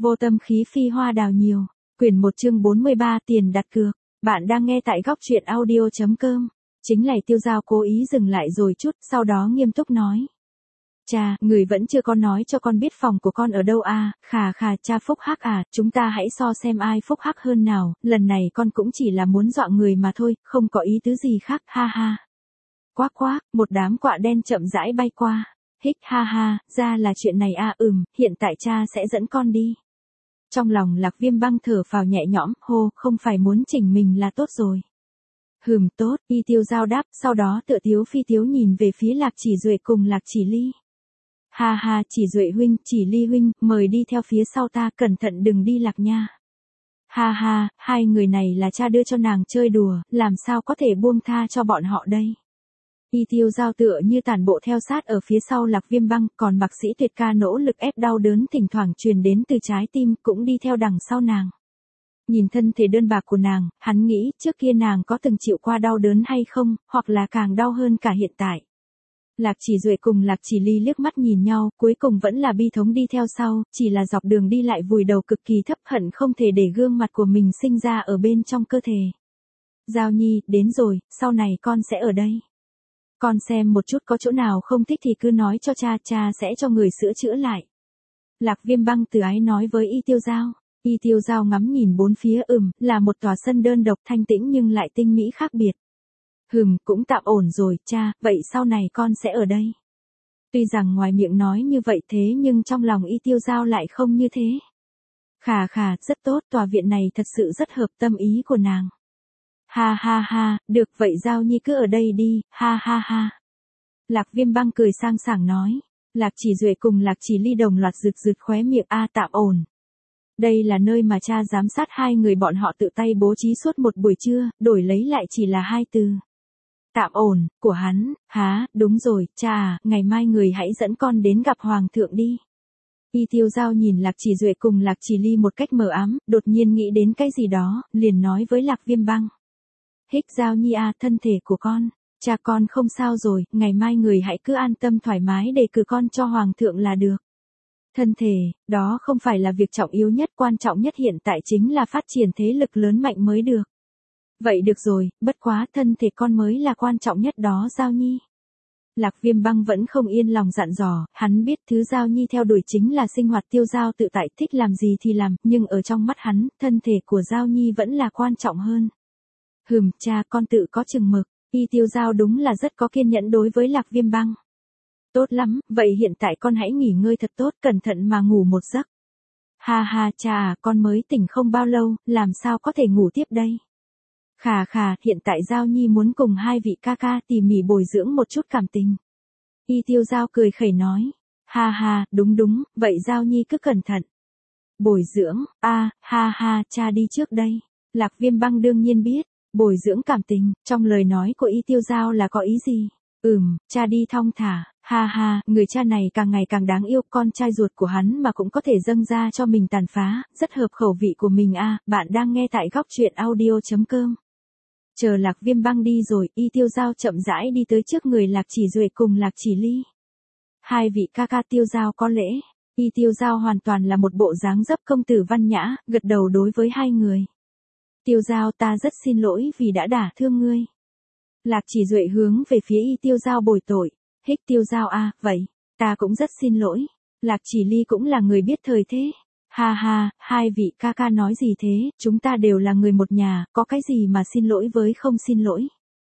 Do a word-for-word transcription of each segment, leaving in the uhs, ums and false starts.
Vô tâm khí phi hoa đào nhiều. Quyển một chương bốn mươi ba tiền đặt cược. Bạn đang nghe tại góc truyện audio chấm com. Chính là Tiêu Dao cố ý dừng lại rồi chút, sau đó nghiêm túc nói. Cha, người vẫn chưa có nói cho con biết phòng của con ở đâu à, khà khà cha phúc hắc à, chúng ta hãy so xem ai phúc hắc hơn nào, lần này con cũng chỉ là muốn dọa người mà thôi, không có ý tứ gì khác, ha ha. Quác quác, một đám quạ đen chậm rãi bay qua. Hích ha ha, ra là chuyện này à, ừm, hiện tại cha sẽ dẫn con đi. Trong lòng Lạc Viêm băng thở phào nhẹ nhõm, hô, không phải muốn chỉnh mình là tốt rồi. Hừm tốt, Y Tiêu Dao đáp, sau đó tựa tiếu phi tiếu nhìn về phía Lạc Chỉ Duệ cùng Lạc Chỉ Ly. Ha ha, Chỉ Duệ huynh, Chỉ Ly huynh, mời đi theo phía sau ta, cẩn thận đừng đi lạc nha. Ha ha, hai người này là cha đưa cho nàng chơi đùa, làm sao có thể buông tha cho bọn họ đây. Y Tiêu Dao tựa như tản bộ theo sát ở phía sau Lạc Viêm băng, còn Mạc Sĩ Tuyệt ca nỗ lực ép đau đớn thỉnh thoảng truyền đến từ trái tim, cũng đi theo đằng sau nàng. Nhìn thân thể đơn bạc của nàng, hắn nghĩ trước kia nàng có từng chịu qua đau đớn hay không, hoặc là càng đau hơn cả hiện tại. Lạc Chỉ Duệ cùng Lạc Chỉ Ly liếc mắt nhìn nhau, cuối cùng vẫn là bi thống đi theo sau, chỉ là dọc đường đi lại vùi đầu cực kỳ thấp, hận không thể để gương mặt của mình sinh ra ở bên trong cơ thể. Giao Nhi, đến rồi, sau này con sẽ ở đây. Con xem một chút có chỗ nào không thích thì cứ nói cho cha, cha sẽ cho người sửa chữa lại. Lạc Viêm băng từ ái nói với Y Tiêu Dao. Y Tiêu Dao ngắm nhìn bốn phía, ừm, là một tòa sân đơn độc thanh tĩnh nhưng lại tinh mỹ khác biệt. Hừm, cũng tạm ổn rồi, cha, vậy sau này con sẽ ở đây. Tuy rằng ngoài miệng nói như vậy thế nhưng trong lòng Y Tiêu Dao lại không như thế. Khà khà, rất tốt, tòa viện này thật sự rất hợp tâm ý của nàng. Ha ha ha, được vậy Giao Nhi cứ ở đây đi, ha ha ha. Lạc Viêm băng cười sang sảng nói. Lạc Chỉ Duệ cùng Lạc Chỉ Ly đồng loạt rực rực khóe miệng, a tạm ổn. Đây là nơi mà cha giám sát hai người bọn họ tự tay bố trí suốt một buổi trưa, đổi lấy lại chỉ là hai từ. Tạm ổn, của hắn, há, đúng rồi, cha à, ngày mai người hãy dẫn con đến gặp Hoàng thượng đi. Y Tiêu Dao nhìn Lạc Chỉ Duệ cùng Lạc Chỉ Ly một cách mờ ám, đột nhiên nghĩ đến cái gì đó, liền nói với Lạc Viêm băng. Hích Giao Nhi à, thân thể của con, cha con không sao rồi, ngày mai người hãy cứ an tâm thoải mái để cử con cho Hoàng thượng là được. Thân thể, đó không phải là việc trọng yếu nhất, quan trọng nhất hiện tại chính là phát triển thế lực lớn mạnh mới được. Vậy được rồi, bất quá thân thể con mới là quan trọng nhất đó Giao Nhi. Lạc Viêm băng vẫn không yên lòng dặn dò, hắn biết thứ Giao Nhi theo đuổi chính là sinh hoạt tiêu dao tự tại, thích làm gì thì làm, nhưng ở trong mắt hắn, thân thể của Giao Nhi vẫn là quan trọng hơn. Hừm, cha con tự có chừng mực, Y Tiêu Dao đúng là rất có kiên nhẫn đối với Lạc Viêm băng. Tốt lắm, vậy hiện tại con hãy nghỉ ngơi thật tốt, cẩn thận mà ngủ một giấc. Ha ha cha à, con mới tỉnh không bao lâu, làm sao có thể ngủ tiếp đây. Khà khà, hiện tại Giao Nhi muốn cùng hai vị ca ca tỉ mỉ bồi dưỡng một chút cảm tình. Y Tiêu Dao cười khẩy nói. Ha ha, đúng đúng, vậy Giao Nhi cứ cẩn thận. Bồi dưỡng, a, ha ha, cha đi trước đây. Lạc Viêm băng đương nhiên biết, bồi dưỡng cảm tình, trong lời nói của Y Tiêu Dao là có ý gì? Ừm, cha đi thong thả, ha ha, người cha này càng ngày càng đáng yêu, con trai ruột của hắn mà cũng có thể dâng ra cho mình tàn phá, rất hợp khẩu vị của mình a. Bạn đang nghe tại góc truyện audio chấm com. Chờ Lạc Viêm băng đi rồi, Y Tiêu Dao chậm rãi đi tới trước người Lạc Chỉ Duệ cùng Lạc Chỉ Ly. Hai vị ca ca Tiêu Dao có lễ. Y Tiêu Dao hoàn toàn là một bộ dáng dấp công tử văn nhã, gật đầu đối với hai người. Tiêu Dao, ta rất xin lỗi vì đã đả thương ngươi. Lạc Chỉ Duệ hướng về phía Y Tiêu Dao bồi tội. Hích Tiêu Dao à, vậy, ta cũng rất xin lỗi. Lạc Chỉ Ly cũng là người biết thời thế. Ha ha, hai vị ca ca nói gì thế, chúng ta đều là người một nhà, có cái gì mà xin lỗi với không xin lỗi.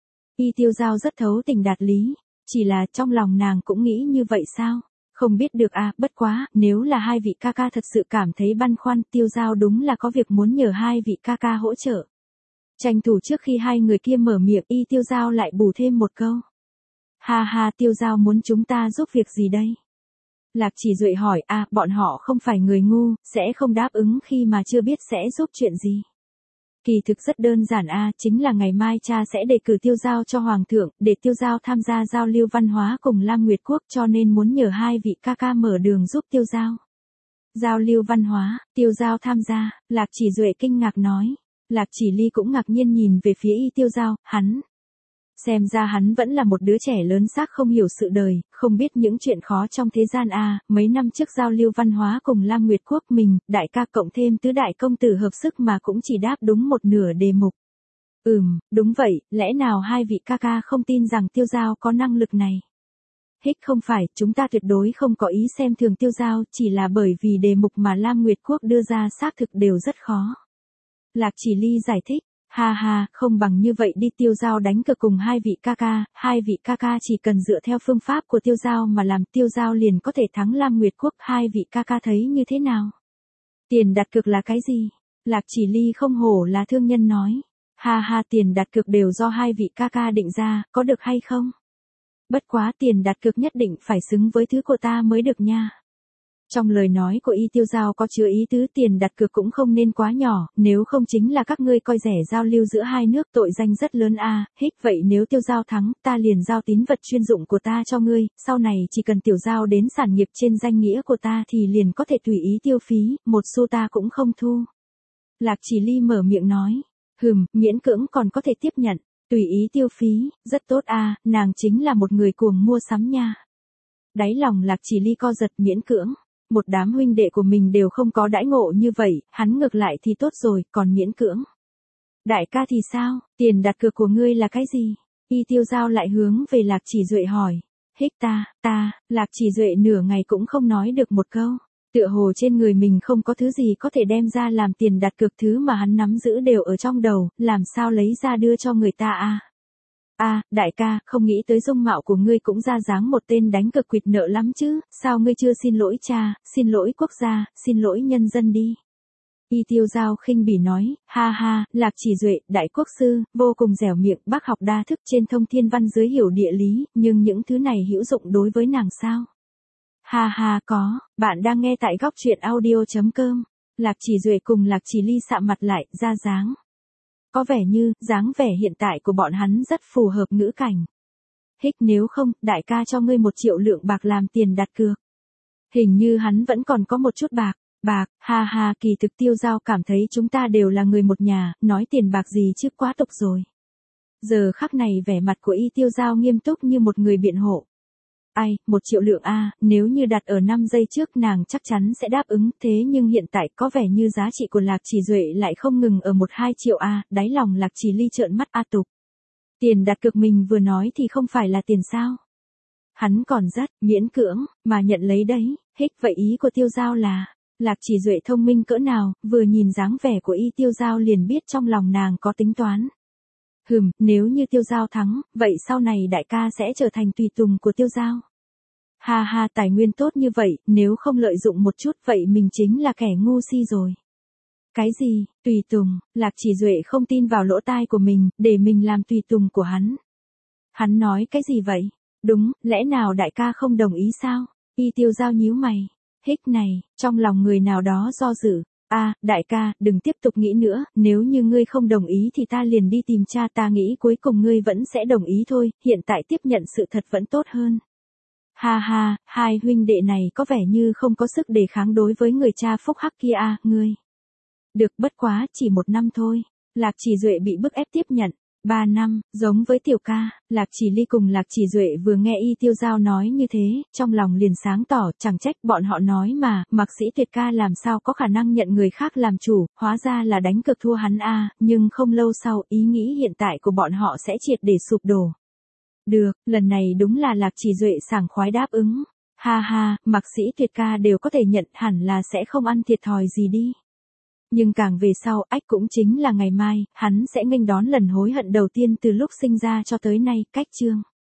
Y Tiêu Dao rất thấu tình đạt lý, chỉ là trong lòng nàng cũng nghĩ như vậy sao, không biết được à, bất quá, nếu là hai vị ca ca thật sự cảm thấy băn khoăn, Tiêu Dao đúng là có việc muốn nhờ hai vị ca ca hỗ trợ. Tranh thủ trước khi hai người kia mở miệng, Y Tiêu Dao lại bù thêm một câu. Ha ha, Tiêu Dao muốn chúng ta giúp việc gì đây? Lạc Chỉ Duệ hỏi, à, bọn họ không phải người ngu, sẽ không đáp ứng khi mà chưa biết sẽ giúp chuyện gì. Kỳ thực rất đơn giản a, à, chính là ngày mai cha sẽ đề cử Tiêu Dao cho Hoàng thượng, để Tiêu Dao tham gia giao lưu văn hóa cùng Lam Nguyệt Quốc, cho nên muốn nhờ hai vị ca ca mở đường giúp Tiêu Dao. Giao lưu văn hóa, Tiêu Dao tham gia, Lạc Chỉ Duệ kinh ngạc nói. Lạc Chỉ Ly cũng ngạc nhiên nhìn về phía Y Tiêu Dao, hắn Xem ra hắn vẫn là một đứa trẻ lớn xác không hiểu sự đời, không biết những chuyện khó trong thế gian a. Mấy năm trước giao lưu văn hóa cùng Lam Nguyệt Quốc mình, đại ca cộng thêm tứ đại công tử hợp sức mà cũng chỉ đáp đúng một nửa đề mục. Ừm, đúng vậy, lẽ nào hai vị ca ca không tin rằng Tiêu Giao có năng lực này? Hích không phải, chúng ta tuyệt đối không có ý xem thường Tiêu Giao, chỉ là bởi vì đề mục mà Lam Nguyệt Quốc đưa ra xác thực đều rất khó. Lạc Chỉ Ly giải thích. Ha ha, không bằng như vậy đi, Tiêu Giao đánh cược cùng hai vị ca ca, hai vị ca ca chỉ cần dựa theo phương pháp của Tiêu Giao mà làm, Tiêu Giao liền có thể thắng Lam Nguyệt Quốc, hai vị ca ca thấy như thế nào? Tiền đặt cược là cái gì? Lạc Chỉ Ly không hổ là thương nhân nói. Ha ha, tiền đặt cược đều do hai vị ca ca định ra, có được hay không? Bất quá tiền đặt cược nhất định phải xứng với thứ của ta mới được nha. Trong lời nói của Y Tiêu Giao có chứa ý tứ tiền đặt cược cũng không nên quá nhỏ, nếu không chính là các ngươi coi rẻ giao lưu giữa hai nước, tội danh rất lớn a. À, hít vậy nếu Tiêu Giao thắng, ta liền giao tín vật chuyên dụng của ta cho ngươi, sau này chỉ cần Tiểu Giao đến sản nghiệp trên danh nghĩa của ta thì liền có thể tùy ý tiêu phí, một xu ta cũng không thu. Lạc Chỉ Ly mở miệng nói, hừm, miễn cưỡng còn có thể tiếp nhận, tùy ý tiêu phí, rất tốt a. À, nàng chính là một người cuồng mua sắm nha. Đáy lòng Lạc Chỉ Ly co giật, miễn cưỡng. Một đám huynh đệ của mình đều không có đãi ngộ như vậy, hắn ngược lại thì tốt rồi, còn miễn cưỡng. Đại ca thì sao, tiền đặt cược của ngươi là cái gì? Y Tiêu Giao lại hướng về Lạc Chỉ Duệ hỏi. Hích ta, ta, Lạc Chỉ Duệ nửa ngày cũng không nói được một câu. Tựa hồ trên người mình không có thứ gì có thể đem ra làm tiền đặt cược, thứ mà hắn nắm giữ đều ở trong đầu, làm sao lấy ra đưa cho người ta a? A, à, đại ca, không nghĩ tới dung mạo của ngươi cũng ra dáng một tên đánh cược quỵt nợ lắm chứ, sao ngươi chưa xin lỗi cha, xin lỗi quốc gia, xin lỗi nhân dân đi. Y Tiêu Giao khinh bỉ nói, ha ha, Lạc Chỉ Duệ, đại quốc sư, vô cùng dẻo miệng, bác học đa thức, trên thông thiên văn dưới hiểu địa lý, nhưng những thứ này hữu dụng đối với nàng sao? Ha ha, có, bạn đang nghe tại góc truyện audio chấm com. Lạc Chỉ Duệ cùng Lạc Chỉ Ly sạm mặt lại, ra dáng. Có vẻ như, dáng vẻ hiện tại của bọn hắn rất phù hợp ngữ cảnh. Hích, nếu không, đại ca cho ngươi một triệu lượng bạc làm tiền đặt cược. Hình như hắn vẫn còn có một chút bạc. Bạc, ha ha, kỳ thực Tiêu Giao cảm thấy chúng ta đều là người một nhà, nói tiền bạc gì chứ quá tục rồi. Giờ khắc này vẻ mặt của Y Tiêu Giao nghiêm túc như một người biện hộ. Ai, một triệu lượng a, nếu như đặt ở năm giây trước nàng chắc chắn sẽ đáp ứng, thế nhưng hiện tại có vẻ như giá trị của Lạc Chỉ Duệ lại không ngừng ở một hai triệu a, đáy lòng Lạc Chỉ Ly trợn mắt a tục. Tiền đặt cược mình vừa nói thì không phải là tiền sao? Hắn còn rất miễn cưỡng mà nhận lấy đấy, hết vậy ý của Tiêu Giao là, Lạc Chỉ Duệ thông minh cỡ nào, vừa nhìn dáng vẻ của Y Tiêu Giao liền biết trong lòng nàng có tính toán. Hừm, nếu như Tiêu Giao thắng, vậy sau này đại ca sẽ trở thành tùy tùng của Tiêu Giao. Ha ha, tài nguyên tốt như vậy, nếu không lợi dụng một chút vậy mình chính là kẻ ngu si rồi. Cái gì, tùy tùng, Lạc Chỉ Duệ không tin vào lỗ tai của mình, để mình làm tùy tùng của hắn. Hắn nói cái gì vậy? Đúng, lẽ nào đại ca không đồng ý sao? Y Tiêu Giao nhíu mày. Hích này, trong lòng người nào đó do dự. A, à, đại ca, đừng tiếp tục nghĩ nữa, nếu như ngươi không đồng ý thì ta liền đi tìm cha, ta nghĩ cuối cùng ngươi vẫn sẽ đồng ý thôi, hiện tại tiếp nhận sự thật vẫn tốt hơn. Ha ha, hai huynh đệ này có vẻ như không có sức đề kháng đối với người cha phúc hắc kia a, ngươi. Được, bất quá, chỉ một năm thôi. Lạc Chỉ Duệ bị bức ép tiếp nhận. Ba năm, giống với tiểu ca, Lạc Chỉ Ly cùng Lạc Chỉ Duệ vừa nghe Y Tiêu Giao nói như thế, trong lòng liền sáng tỏ, chẳng trách bọn họ nói mà, Mạc Sĩ Tuyệt ca làm sao có khả năng nhận người khác làm chủ, hóa ra là đánh cược thua hắn a, nhưng không lâu sau, ý nghĩ hiện tại của bọn họ sẽ triệt để sụp đổ. Được, lần này đúng là Lạc Chỉ Duệ sảng khoái đáp ứng. Ha ha, Mạc Sĩ Tuyệt ca đều có thể nhận, hẳn là sẽ không ăn thiệt thòi gì đi. Nhưng càng về sau, ách cũng chính là ngày mai, hắn sẽ nghênh đón lần hối hận đầu tiên từ lúc sinh ra cho tới nay, cách chương.